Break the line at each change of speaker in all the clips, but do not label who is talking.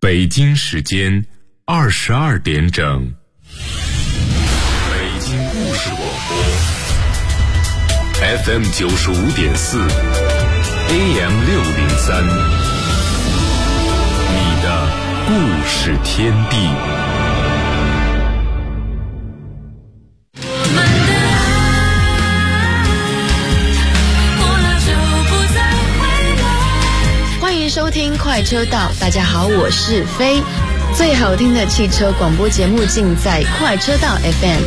北京时间22点整，北京故事广播 FM 95.4 AM 603，你的故事天地。
收听快车道，大家好，我是飞。最好听的汽车广播节目尽在快车道 FM。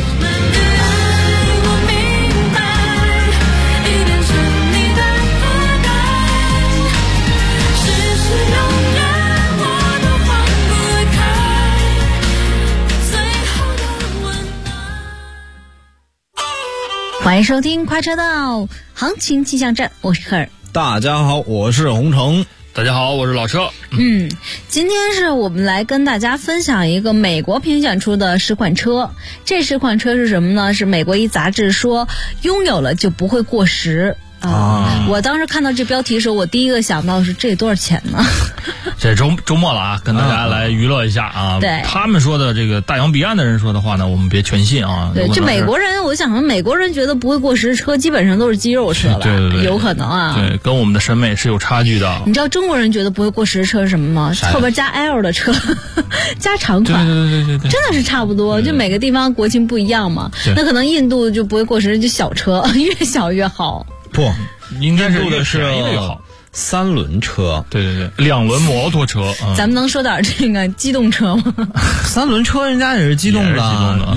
欢迎收听快车道行情气象站，我是赫尔。
大家好，我是洪城。
大家好，我是老车。
今天是我们来跟大家分享一个美国评选出的10款车。这10款车是什么呢？是美国一杂志说拥有了就不会过时。我当时看到这标题的时候，我第一个想到的是这多少钱呢？
这周末了啊，跟大家来娱乐一下啊。
对，
他们说的这个大洋彼岸的人说的话呢，我们别全信啊。
对，这美国人，我想美国人觉得不会过时的车，基本上都是肌肉车了。
对，
有可能啊。
对，跟我们的审美是有差距的。
你知道中国人觉得不会过时的车是什么吗？后边加 L 的车，加长款。
对，
真的是差不多。就每个地方国情不一样嘛。那可能印度就不会过时，就小车，越小越好。
不，
应该是
越
便宜的越好。
3轮车，
对，2轮摩托车。
咱们能说点这个机动车吗
？3轮车人家也是机动的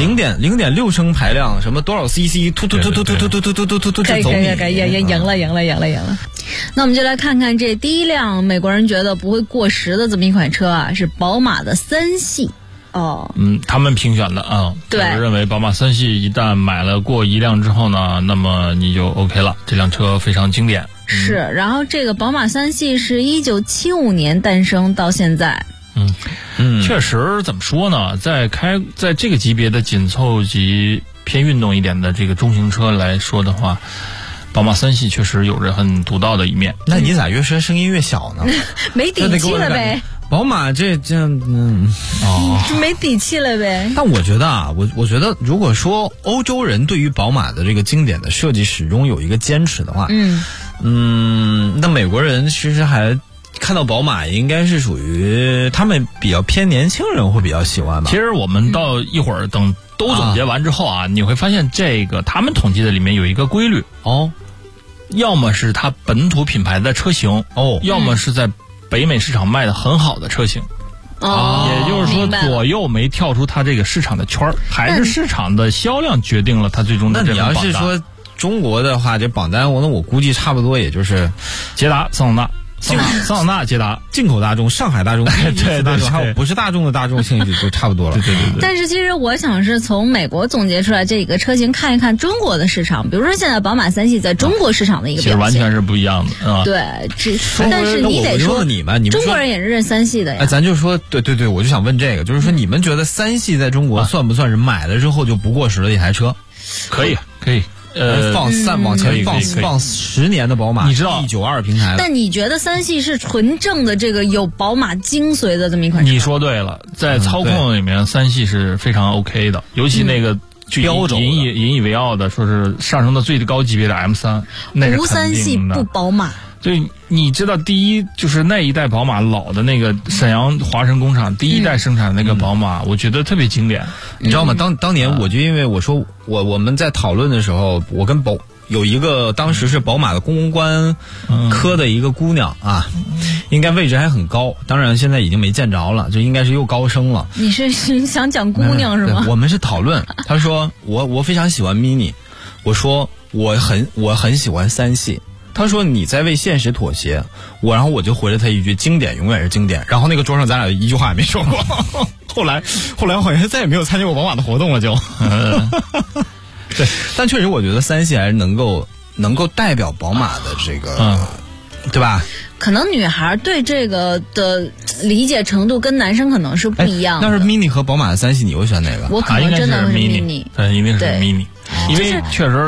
，0.6升排量，什么多少 cc， 突，
可以，赢了。那我们就来看看这第一辆美国人觉得不会过时的这么一款车啊，是宝马的3系。
他们评选的啊，
对，
认为宝马3系一旦买了过一辆之后呢，那么你就 OK 了，这辆车非常经典。
是，然后这个宝马3系是1975年诞生到现在。
确实怎么说呢，在这个级别的紧凑级偏运动一点的这个中型车来说的话，宝马3系确实有着很独到的一面。
那你咋越说声音越小呢？
没底气了呗。
宝马这样
就没底气了呗。
但我觉得啊，我觉得如果说欧洲人对于宝马的这个经典的设计始终有一个坚持的话，那美国人其实还看到宝马应该是属于他们比较偏年轻人会比较喜欢吧。
其实我们到一会儿等都总结完之后啊，你会发现这个他们统计的里面有一个规律要么是它本土品牌的车型要么是在北美市场卖的很好的车型，也就是说左右没跳出它这个市场的圈儿，还是市场的销量决定了它最终的这个榜单。
那你要是说中国的话，这榜单我估计差不多也就是
捷达、桑塔纳、捷达、
进口大众、上海大众、
对，
还有不是大众的大众性质就差不多了。
对。
但是其实我想是从美国总结出来这个车型，看一看中国的市场，比如说现在宝马3系在中国市场的一个表现，
其实完全是不一样的啊。
对，但是你得说
你们
中国人也是认3系的呀。
咱就说对，我就想问这个，就是说你们觉得3系在中国算不算是买了之后就不过时的一台车？
可以。
往前放10年的宝马，
你知道
E92 平台。
但你觉得3系是纯正的这个有宝马精髓的这么一款车？
你说对了，在操控里面3系是非常 OK 的，尤其那个引以为傲的说是上升到最高级别的 M3， 那是肯定的。
无3系不宝马。
对，你知道第一就是那一代宝马老的那个沈阳华晨工厂第一代生产的那个宝马，我觉得特别经典。
你知道吗？当年我就因为我说我们在讨论的时候，我跟有一个当时是宝马的公关科的一个姑娘啊，应该位置还很高，当然现在已经没见着了，就应该是又高升了。
你是想讲姑娘是吗？
我们是讨论，她说我非常喜欢 mini， 我说我很喜欢3系。他说你在为现实妥协，然后我就回了他一句经典永远是经典，然后那个桌上咱俩一句话也没说过。后来我好像再也没有参加过宝马的活动了就。对，但确实我觉得3系还是能够代表宝马的这个对吧？
可能女孩对这个的理解程度跟男生可能是不一样的。
但是 mini 和宝马的3系你会选哪个？
我可能真的是 mini，
应该是 mini，因为确实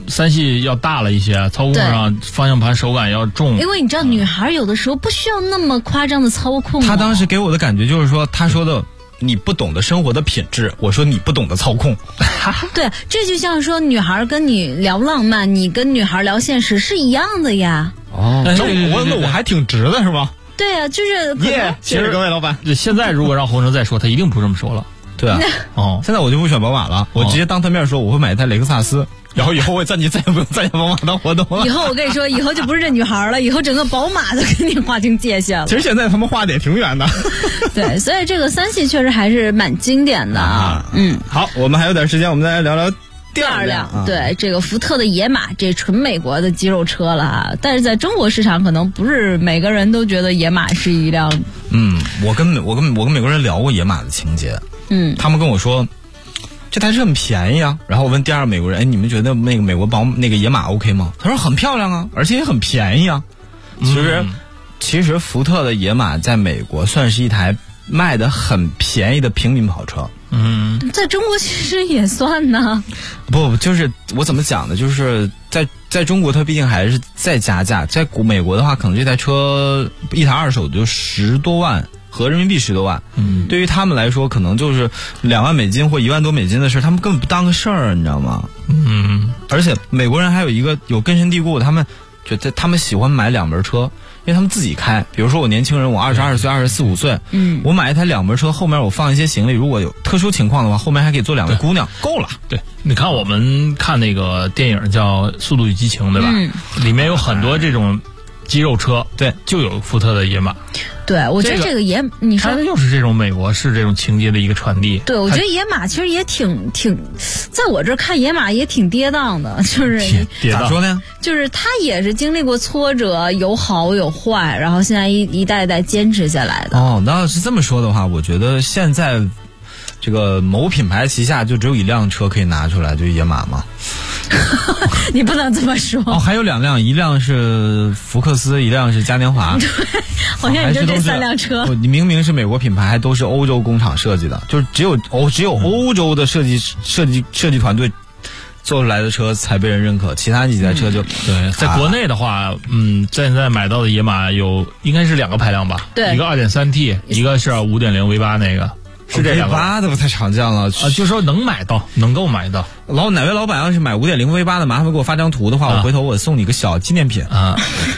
3系要大了一些，操控上方向盘手感要重。
因为你知道，女孩有的时候不需要那么夸张的操控。
他当时给我的感觉就是说，他说的你不懂得生活的品质，我说你不懂得操控。
对，这就像说女孩跟你聊浪漫，你跟女孩聊现实是一样的呀。
哦，那我还挺直的是吧？
对啊，就是
谢谢各位老板。
现在如果让洪城再说，他一定不这么说了。
对啊，现在我就不选宝马了，我直接当他面说我会买一台雷克萨斯，然后以后我再也不用参加宝马的活动了。
以后我跟你说，以后就不是这女孩了，以后整个宝马都跟你划清界限了。
其实现在他们画的也挺远的。
对，所以这个3系确实还是蛮经典的啊。
好，我们还有点时间，我们再来聊聊第二辆。
对，这个福特的野马，这纯美国的肌肉车了啊。但是在中国市场，可能不是每个人都觉得野马是一辆。
我跟美国人聊过野马的情节。他们跟我说这台车很便宜啊，然后我问第二个美国人，你们觉得那个美国那个野马 OK 吗？他说很漂亮啊，而且也很便宜啊。其实福特的野马在美国算是一台卖的很便宜的平民跑车。
在中国其实也算呢。
不，就是我怎么讲呢？就是在中国它毕竟还是在加价，在美国的话，可能这台车一台二手就10多万。合人民币10多万，对于他们来说，可能就是2万美金或1万多美金的事，他们根本不当个事儿，你知道吗？而且美国人还有一个有根深蒂固，他们觉得他们喜欢买2门车，因为他们自己开。比如说我年轻人，我22岁、24、25岁，我买一台2门车，后面我放一些行李，如果有特殊情况的话，后面还可以坐2位姑娘，够了。
对，你看我们看那个电影叫《速度与激情》，对吧？里面有很多这种肌肉车，对，就有福特的野马。
对，我觉得这个野，你说
它又是这种美国式这种情节的一个传递。
对，我觉得野马其实也挺，在我这儿看野马也挺跌宕的，就是
咋说呢？
就是他也是经历过挫折，有好有坏，然后现在一代一代坚持下来的。
哦，那要是这么说的话，我觉得现在这个某品牌旗下就只有一辆车可以拿出来，就是野马嘛。
你不能这么说。
还有2辆，一辆是福克斯，一辆是嘉年华。
对，好像你就这3辆车。
你明明是美国品牌，还都是欧洲工厂设计的，就是只有欧洲的设计团队做出来的车才被人认可，其他几台车就
对。在国内的话，现在买到的野马应该是2个排量吧？
对，
一个 2.3T， 一个是 5.0 V8 那个。是这样
，V8的不太常见了
就说能够买到。
哪位老板要是买5.0 V8 的，麻烦给我发张图的话，我回头我送你个小纪念品
啊。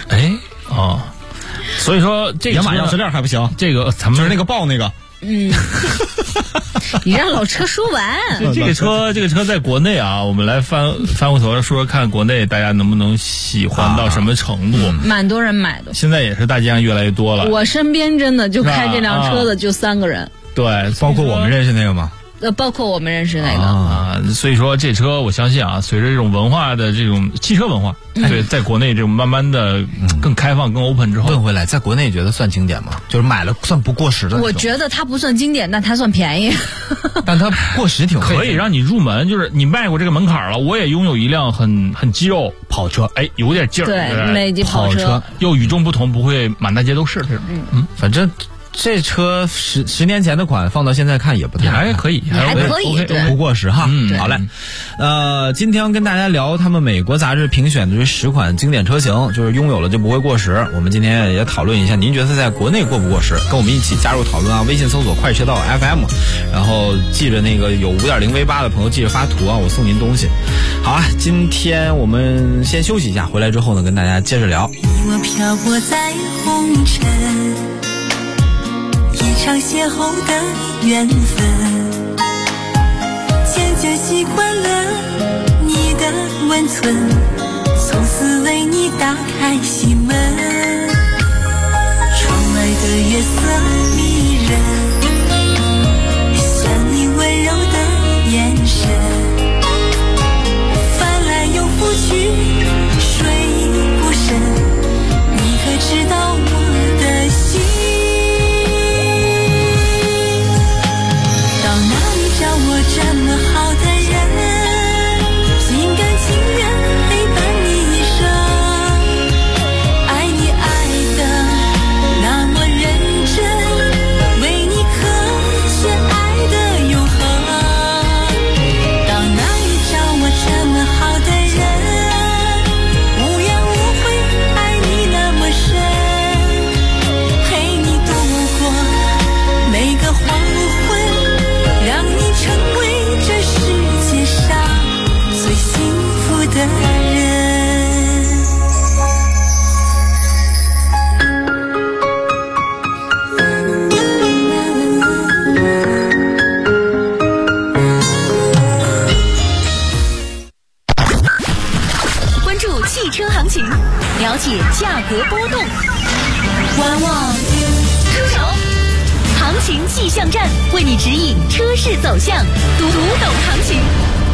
所以说这个
野马钥匙链还不行，
这个咱们
就是那个豹那个。
你让老车说完。
这个车在国内啊，我们来翻过头来说看国内大家能不能喜欢到什么程度。
蛮多人买的，
现在也是大街上越来越多了。
我身边真的就开这辆车的就3个人。
对，
包括我们认识那个吗？
包括我们认识那个
所以说这车我相信啊，随着这种文化的这种汽车文化，对，在国内这种慢慢的更开放、更 open 之后，
问回来，在国内觉得算经典吗？就是买了算不过时的。
我觉得它不算经典，但它算便宜。
但它过时挺
可以让你入门，就是你迈过这个门槛了。我也拥有一辆很肌肉跑车，有点劲儿。
对，美级跑车
又与众不同，不会满大街都是这种。
反正。这车十年前的款放到现在看也不太
还可以，
还可以，
不过时哈。好嘞，今天跟大家聊他们美国杂志评选的这10款经典车型，就是拥有了就不会过时。我们今天也讨论一下，您觉得在国内过不过时？跟我们一起加入讨论啊！微信搜索快车道 FM， 然后记着那个有5.0 V8 的朋友记着发图啊，我送您东西。好啊，今天我们先休息一下，回来之后呢，跟大家接着聊。
你我漂泊在红尘，一场邂逅的缘分，渐渐习惯了你的温存，从此为你打开心门。窗外的月色迷人，像你温柔的眼神，翻来又覆去，睡不深，你可知道我的心？这么好的人，心甘情愿陪伴你一生，爱你爱的那么认真，为你
价格波动。观望，出手，行情气象站为你指引车市走向，读懂行情。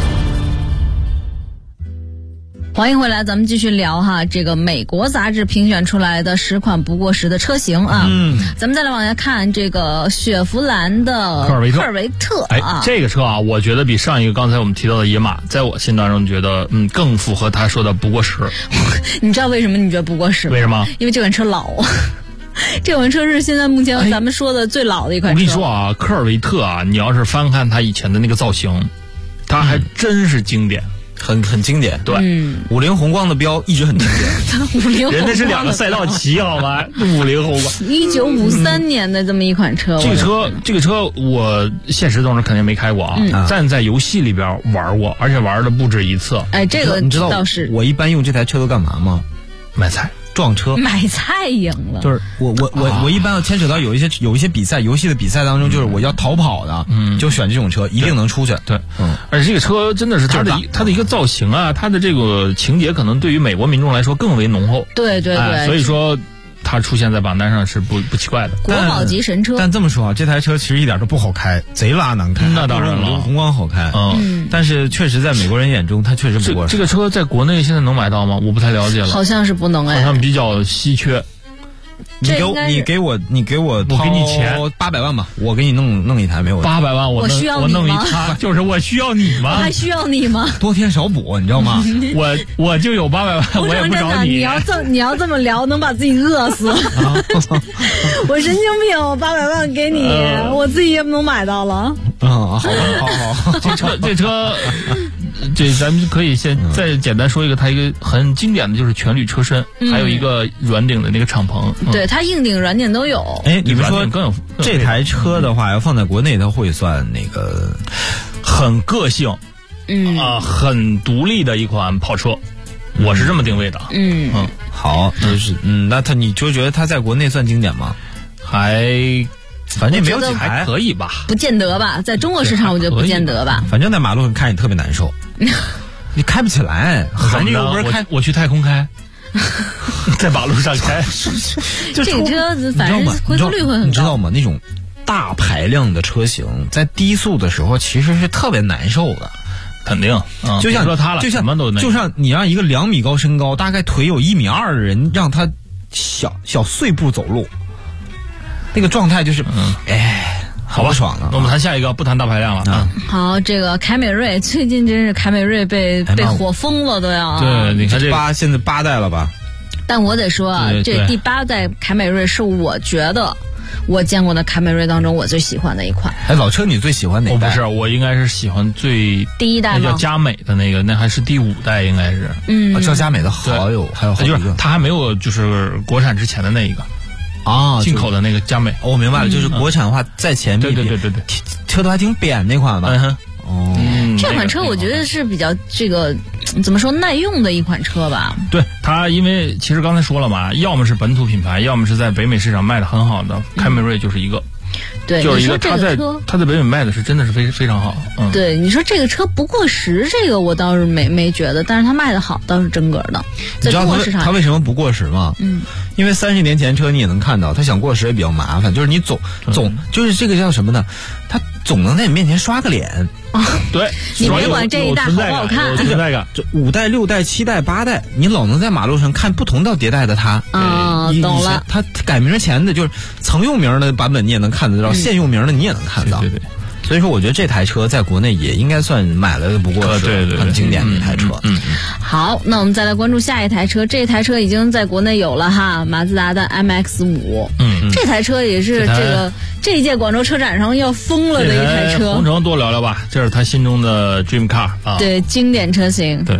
欢迎回来，咱们继续聊哈，这个美国杂志评选出来的10款不过时的车型啊。咱们再来往下看这个雪佛兰的科尔维特啊，
这个车啊，我觉得比上一个刚才我们提到的野马，在我心当中觉得更符合他说的不过时。
你知道为什么你觉得不过时吗？
为什么？
因为这款车老。这款车是现在目前咱们说的最老的一款车。
我跟你说啊，科尔维特啊，你要是翻看它以前的那个造型，它还真是经典。
很经典，
对
，50红光的标一直很经典。
50红光
人家是2个赛道旗，好吗？50红光
，1953年的这么一款车。
这个车我现实中是肯定没开过啊，但在游戏里边玩过，而且玩的不止一次。
哎，这个
你知道
倒是。
我一般用这台车都干嘛吗？
买菜。
撞车
买菜赢了，
就是我一般要牵扯到有一些比赛，游戏的比赛当中，就是我要逃跑的，就选这种车，一定能出去。
对，而且这个车真的是它的一个造型啊，它的这个情节可能对于美国民众来说更为浓厚。
对，
所以说它出现在榜单上是不奇怪的。
国宝级神车。
但这么说啊，这台车其实一点都不好开，贼拉难开。
那当然了，
红光好开。但是确实在美国人眼中，它确实不过时。
这个车在国内现在能买到吗？我不太了解了。
好像是不能
好像比较稀缺。
你给我
我给你钱
800万吧，我给你弄一台没有
800万，
我需要你吗？
弄一台，就是我需要你吗？
我还需要你吗？
多添少补，你知道吗？
我就有800万，我也不找你。
你要这么聊，能把自己饿死。我神经病，我800万给你，我自己也不能买到了。
好，
这车。这咱们可以再简单说一个，它一个很经典的就是全铝车身，还有一个软顶的那个敞篷。
对，它硬顶、软顶都有。
哎，你们说这台车的话，要放在国内，它会算那个
很个性，很独立的一款跑车，我是这么定位的。
好，就是那你就觉得它在国内算经典吗？反正也没有几台，
还可以吧？
不见得吧，在中国市场我觉得不见得吧。
反正在马路上开你特别难受，你开不起来。
我去太空开，在马路上开，
这车子反正回头率会很高。
你知道吗？那种大排量的车型在低速的时候其实是特别难受的。
肯定，
就像
说它了，
就像
什么都
就像你让一个2米高身高，大概腿有1.2米的人，让他小碎步走路。那个状态就是，好不爽了。
那我们谈下一个，不谈大排量了。
好，这个凯美瑞最近真是凯美瑞被火疯了都要。
对，你看
现在8代了吧？
但我得说啊，这第8代凯美瑞是我觉得我见过的凯美瑞当中我最喜欢的一款。
哎，老车你最喜欢哪代？
不是，我应该是喜欢
第1代吗？
那叫佳美的那个，那还是第5代应该是。
叫佳美的还有好几个，
它还没有就是国产之前的那一个。进口的那个佳美，
我明白了，就是国产化在前面。
对，
车头还挺扁那款吧？
这款车我觉得是比较这个怎么说耐用的一款车吧。
对，它因为其实刚才说了嘛，要么是本土品牌，要么是在北美市场卖的很好的，凯美瑞就是一个。
对，
就是一个它在北美卖的是真的是非常好。
对，你说这个车不过时，这个我倒是没觉得，但是它卖的好倒是真格的。
你知道它为什么不过时吗？因为30年前车你也能看到，它想过时也比较麻烦，就是你总就是这个叫什么呢？它总能在你面前刷个脸。
对，
你别管这一代好不好看，
有存在感。
这5代、6代、7代、8代，你老能在马路上看不同的迭代的它。
懂了。
它改名前的就是曾用名的版本你也能看得到，现用名的你也能看到。
对。
所以说，我觉得这台车在国内也应该算买了不过时，很经典的一台车。
好，那我们再来关注下一台车。这台车已经在国内有了哈，马自达的 MX-5。这台车也是这一届广州车展上要疯了的一台车。
洪城多聊聊吧，这是他心中的 dream car 啊。
对，经典车型。
对，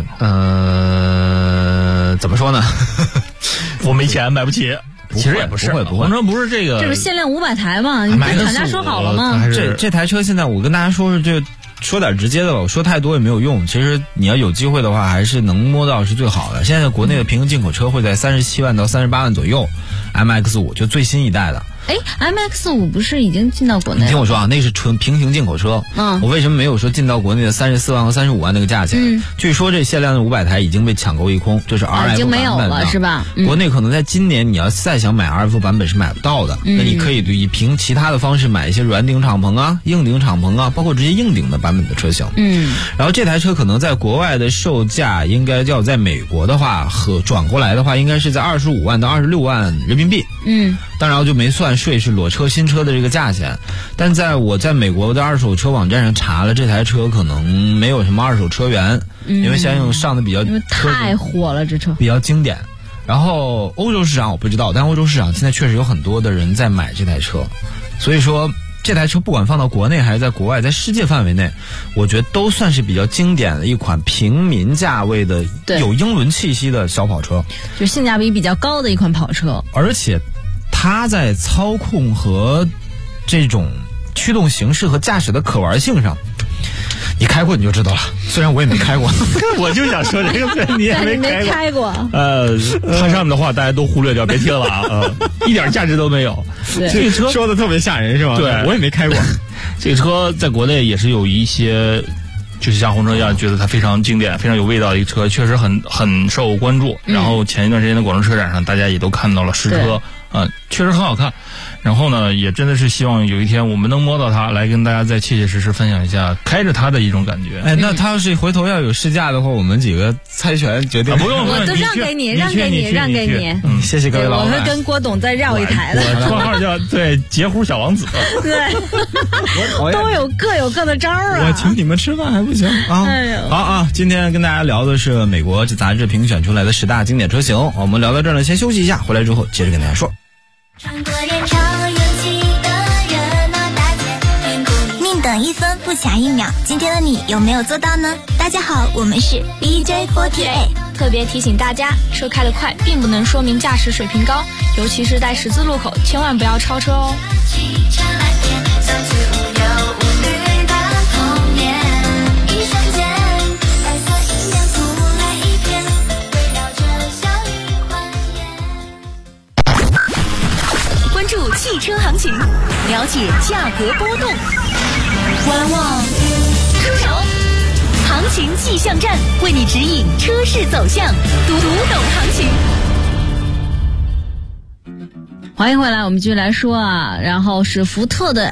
怎么说呢？
我没钱买不起。其实也不是，洪城不是这个，
这不是限量500台吗？你跟厂家说好了吗？
这台车现在我跟大家说说点直接的吧，我说太多也没有用。其实你要有机会的话，还是能摸到是最好的。现在国内的平行进口车会在37万到38万左右 ，MX-5 就最新一代的。
哎，MX-5不是已经进到国内了？
你听我说啊，那是纯平行进口车。我为什么没有说进到国内的34万和35万那个价钱？据说这限量的500台已经被抢购一空，这是 RF 版本的，
已经没有了是吧？
国内可能在今年你要再想买 RF 版本是买不到的。那你可以凭其他的方式买一些软顶敞篷啊、硬顶敞篷啊，包括直接硬顶的版本的车型。然后这台车可能在国外的售价应该要在美国的话和转过来的话，应该是在25万到26万人民币。当然就没算税，是裸车新车的这个价钱。但我在美国的二手车网站上查了，这台车可能没有什么二手车源，因为相应上的比较
太火了，这车
比较经典。然后欧洲市场我不知道，但欧洲市场现在确实有很多的人在买这台车，所以说这台车不管放到国内还是在国外，在世界范围内，我觉得都算是比较经典的一款平民价位的有英伦气息的小跑车，
就性价比比较高的一款跑车。
而且它在操控和这种驱动形式和驾驶的可玩性上，你开过你就知道了，虽然我也没开过。
我就想说这个，你也
没开过。
它上面的话大家都忽略掉，别听了啊，一点价值都没有。
这个车说的特别吓人是吧？
对，
我也没开过。
这个车在国内也是有一些，就是像红车一样，觉得它非常经典、非常有味道的一个车，确实很受关注。然后前一段时间的广州车展上，大家也都看到了实车，确实很好看。然后呢，也真的是希望有一天我们能摸到它，来跟大家再切切实实分享一下开着它的一种感觉。
哎，那它要是回头要有试驾的话，我们几个猜拳决定。
不用，
我都让给你。
谢谢各位老板。
我会跟郭董再绕一台的。
我绰号叫截胡小王子。
对，都有各有各的招啊。
我请你们吃饭还不行啊？好啊，今天跟大家聊的是美国杂志评选出来的10大经典车型。我们聊到这儿了，先休息一下，回来之后接着跟大家说。
宁等1分不卡1秒，今天的你有没有做到呢？大家好，我们是 BJ48，
特别提醒大家，车开得快并不能说明驾驶水平高，尤其是在十字路口，千万不要超车哦。
关注汽车行情，了解价格波动，观望出手，行情气象站为你指引车市走向，读懂行情。
欢迎回来，我们继续来说啊，然后是福特的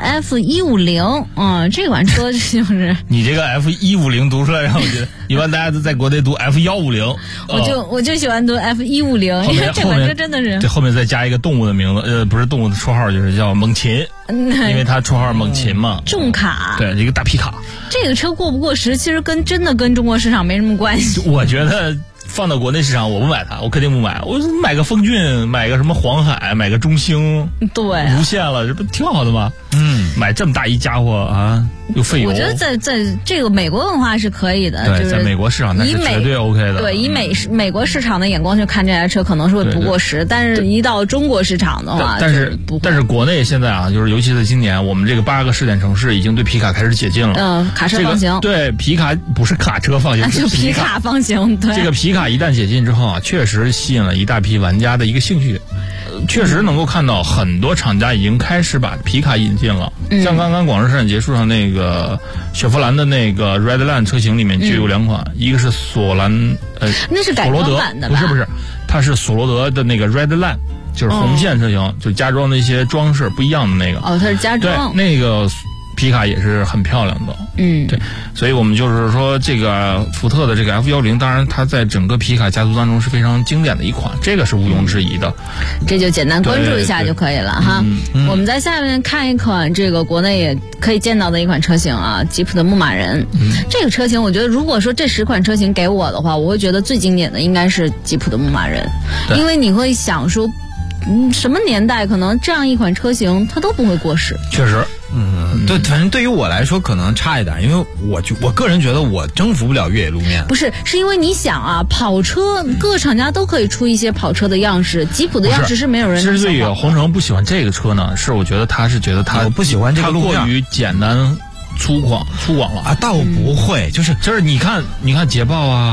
F150，这款车就是
你这个 F150 读出来让我觉得，一般大家都在国内读 F150，
我就喜欢读 F150，因为这款车真的是
这后面再加一个动物的名字，不是动物的绰号，就是叫猛禽，因为它绰号猛禽嘛，
重卡，
对，一个大皮卡。
这个车过不过时，其实真的跟中国市场没什么关系。
我觉得放到国内市场，我不买它，我肯定不买。我买个风骏，买个什么黄海，买个中兴，
对，
无限了，这不挺好的吗？买这么大一家伙啊，又费油。
我觉得在这个美国文化是可以的，
对，
就是
在美国市场那是绝对 OK 的。
对，以美国市场的眼光去看这台车，可能是会不过时，但是一到中国市场的话，
但是国内现在啊，就是尤其是今年，我们这个8个试点城市已经对皮卡开始解禁了。
卡车放行。
对，皮卡不是卡车放行，
是皮卡放行。对，
这个皮卡一旦解禁之后啊，确实吸引了一大批玩家的一个兴趣。确实能够看到很多厂家已经开始把皮卡引进了，像刚刚广州车展结束上那个雪佛兰的那个 Redline 车型里面就有2款，一个是索兰
那是改装版的吧？
不是，它是索罗德的那个 Redline， 就是红线车型，就加装的一些装饰不一样的那个。
它是加装。
对，那个皮卡也是很漂亮的。对，所以我们就是说，这个福特的这个 F150，当然它在整个皮卡家族当中是非常经典的一款，这个是毋庸置疑的。
这就简单关注一下就可以了哈。我们在下面看一款这个国内也可以见到的一款车型啊，吉普的牧马人。这个车型我觉得，如果说这10款车型给我的话，我会觉得最经典的应该是吉普的牧马人，因为你会想说，什么年代可能这样一款车型它都不会过时。
确实。
对，反正对于我来说可能差一点，因为我个人觉得我征服不了越野路面。
不是因为你想啊，跑车各厂家都可以出一些跑车的样式，吉普的样式是没有人能想到。
之所以红城不喜欢这个车呢，是我觉得他是觉得我
不喜欢这个路面，
它过于简单粗犷了
啊。倒不会，就是
你看捷豹啊。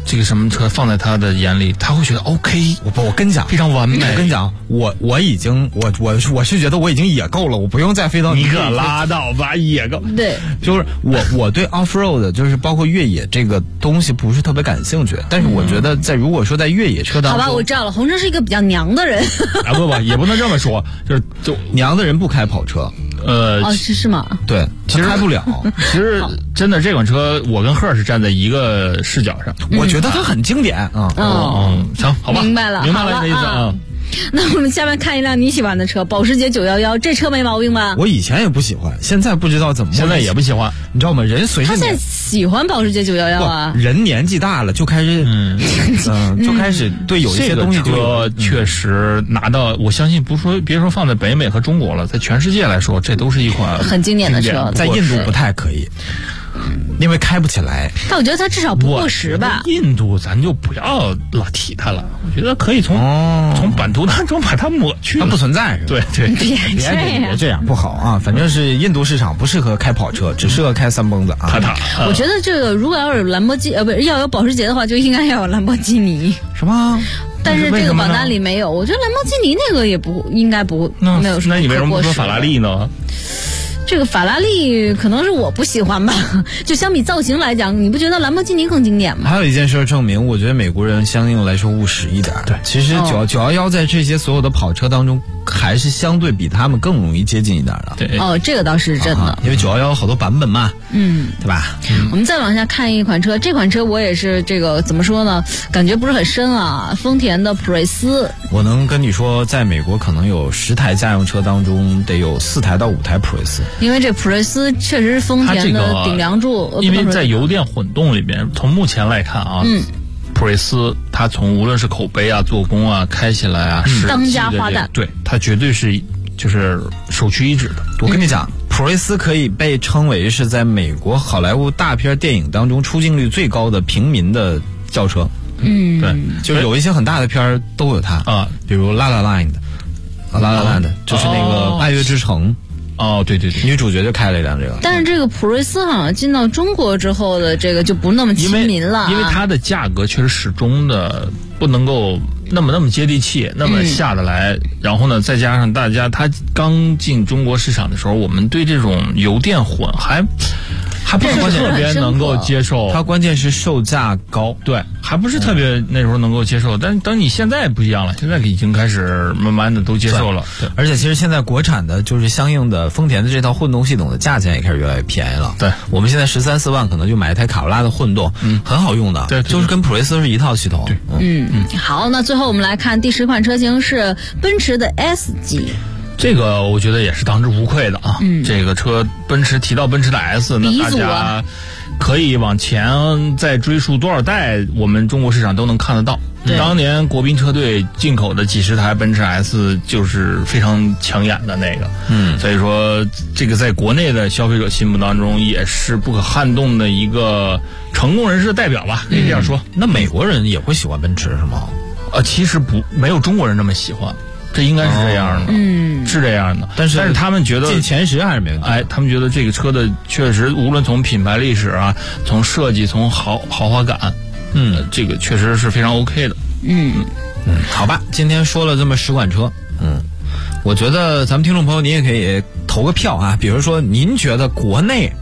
这个什么车放在他的眼里，他会觉得 OK。
我跟你讲，
非常完美。
我跟你讲，我已经我是觉得我已经也够了，我不用再飞到
你可拉倒吧，也够。
对，
就是我对 off road 就是包括越野这个东西不是特别感兴趣，但是我觉得如果说在越野车当中，
好吧，我知道了，洪琛是一个比较娘的人。
啊不，也不能这么说，就
娘的人不开跑车。
是吗？
对，其实开不了。
其实真的这款车，我跟赫是站在一个视角上，
我觉得它很经典啊。
行，好吧，
明白了
你的意思啊。
那我们下面看一辆你喜欢的车，保时捷911，这车没毛病吧？
我以前也不喜欢，现在不知道怎么，
现在也不喜欢，
你知道吗？人随着
他现在喜欢保时捷911啊，
人年纪大了就开始，就开始对有一些东西
就确实拿到，我相信别说放在北美和中国了，在全世界来说，这都是一款
很经典的车，
在印度不太可以。因为开不起来，
但我觉得它至少不过时吧。
印度咱就不要老提它了，我觉得可以从版图当中把它抹去，
它不存在是吧？
对，
别这样不好啊！反正是印度市场不适合开跑车，只适合开三蹦子啊。
我觉得这个如果要有兰博基要有保时捷的话，就应该要有兰博基尼。
什么？
但是这个榜单里没有，我觉得兰博基尼那个也应该没有什么。
那你为什么不说法拉利呢？
这个法拉利可能是我不喜欢吧，就相比造型来讲，你不觉得兰博基尼更经典吗？
还有一件事证明，我觉得美国人相应来说务实一点。对，其实911在这些所有的跑车当中，还是相对比他们更容易接近一点的。
对，
这个倒是真的，
因为911好多版本嘛，对吧？
我们再往下看一款车，这款车我也是这个怎么说呢？感觉不是很深啊，丰田的普锐斯。
我能跟你说，在美国可能有10台家用车当中，得有4台到5台普锐斯。
因为这普锐斯确实是丰田的顶梁柱，
因为在油电混动里边，从目前来看啊，普锐斯它从无论是口碑啊、做工啊、开起来啊，
当家花旦，
对，它绝对是就是首屈一指的。
我跟你讲，普锐斯可以被称为是在美国好莱坞大片电影当中出镜率最高的平民的轿车。对，就是有一些很大的片儿都有它啊，比如《La La Land》，就是那个《爱乐之城》。对，女主角就开了一辆这个。
但是这个普锐斯好像进到中国之后的这个就不那么亲民了，
因为它的价格确实始终的不能够那么接地气，那么下得来。然后呢，再加上大家它刚进中国市场的时候，我们对这种油电混还不是特别能够接受，
它关键是售价高，
对，还不是特别那时候能够接受。但等你现在不一样了，现在已经开始慢慢的都接受了。对，
而且其实现在国产的就是相应的丰田的这套混动系统的价钱也开始越来越便宜了。
对，
我们现在13、14万可能就买一台卡罗拉的混动，很好用的，
对，
就是跟普锐斯是一套系统。
好，那最后我们来看第10款车型是奔驰的 S 级。
这个我觉得也是当之无愧的啊！这个车提到奔驰的 S， 那大家可以往前再追溯多少代，我们中国市场都能看得到。当年国宾车队进口的几十台奔驰 S 就是非常抢眼的那个，所以说这个在国内的消费者心目当中也是不可撼动的一个成功人士的代表吧，可以这样说。
那美国人也会喜欢奔驰是吗？
其实没有中国人那么喜欢。这应该是这样的，是这样的。但是他们觉得
进前10还是没问题。
他们觉得这个车的确实，无论从品牌历史啊，从设计，从豪华感，这个确实是非常 OK 的。
好吧，今天说了这么10款车，我觉得咱们听众朋友您也可以投个票啊。比如说，您觉得国内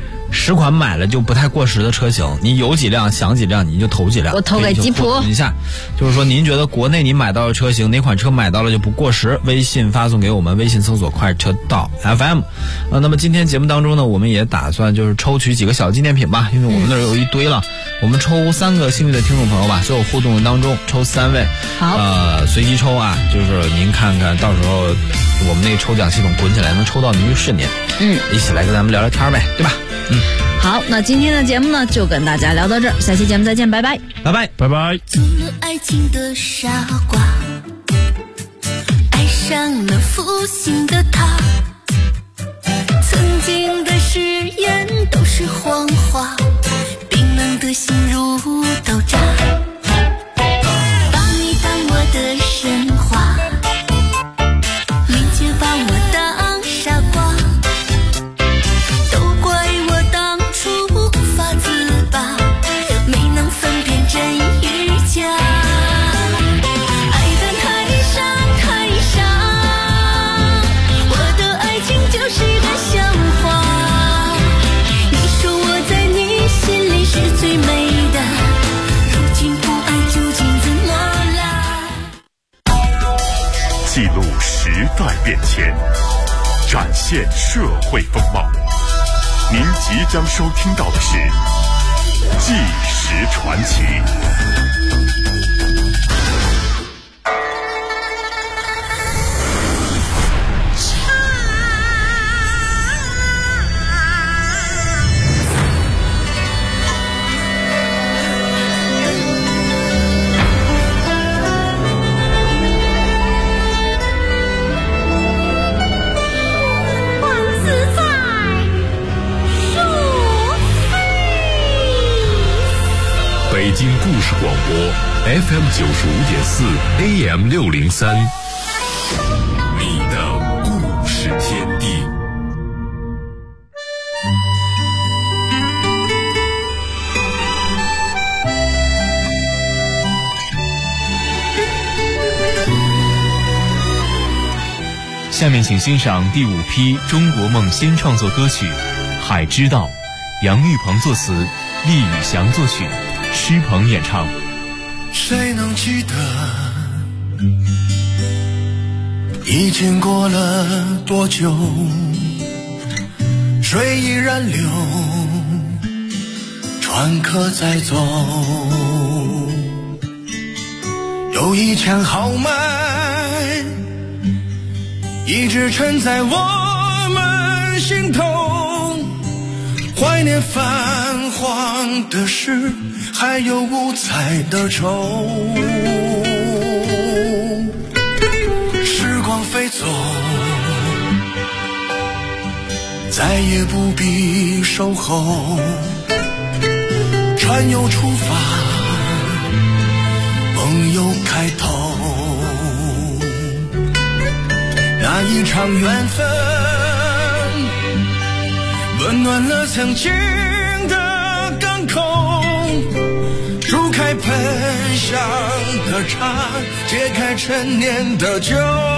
10款买了就不太过时的车型，你有几辆想几辆你就投几辆。
我投给吉普
一下，就是说您觉得国内你买到的车型哪款车买到了就不过时，微信发送给我们，微信搜索快车道 FM。那么今天节目当中呢，我们也打算就是抽取几个小纪念品吧，因为我们那儿有一堆了，我们抽3个幸运的听众朋友吧，所有互动当中抽3位，
好，
随机抽啊，就是您看看到时候我们那个抽奖系统滚起来能抽到您就是您，一起来跟咱们聊聊天呗，对吧？
好，那今天的节目呢就跟大家聊到这儿，下期节目再见，拜拜，
拜拜，
拜拜。
做了爱情的傻瓜，爱上了负心的他，曾经的誓言都是谎话，冰冷的心如刀扎，把你当我的神话，你却把我当傻瓜，都怪我当初无法自拔，没能分辨真
记录时代变迁，展现社会风貌。您即将收听到的是《纪实传奇》。北京故事广播 FM 95.4 AM 603，你的故事天地。
下面请欣赏第5批中国梦新创作歌曲《海之道》，杨玉鹏作词，厉宇翔作曲，施鹏演唱。
谁能记得已经过了多久，水依然流，船客在走，有一腔豪迈一直沉在我们心头，怀念泛黄的诗，还有五彩的愁。时光飞走，再也不必守候，船又出发，梦又开头。那一场缘分温暖了曾经的港口，煮开喷香的茶，解开陈年的酒。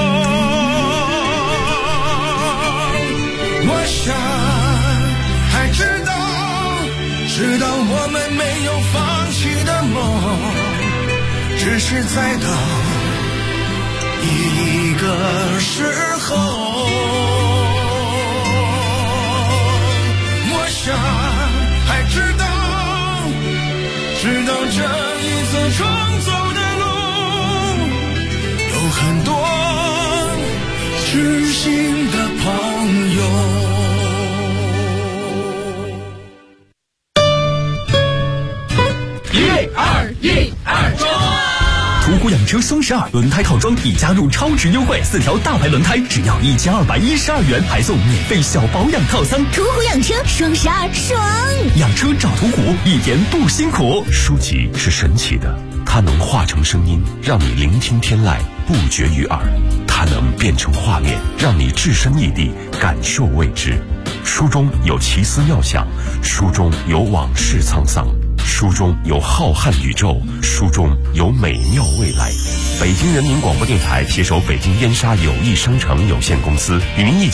我想还知道我们没有放弃的梦，只是在等一个时候。我想还知道这一次创作的路，有很多知心的朋友。
途虎养车双12轮胎套装已加入超值优惠，4条大牌轮胎只要1212元，还送免费小保养套餐。
途虎养车双12爽！
养车找途虎，一点不辛苦。
书籍是神奇的，它能化成声音，让你聆听天籁，不绝于耳；它能变成画面，让你置身异地，感受未知。书中有奇思妙想，书中有往事沧桑，书中有浩瀚宇宙，书中有美妙未来。北京人民广播电台携手北京燕莎友谊商城有限公司与您一起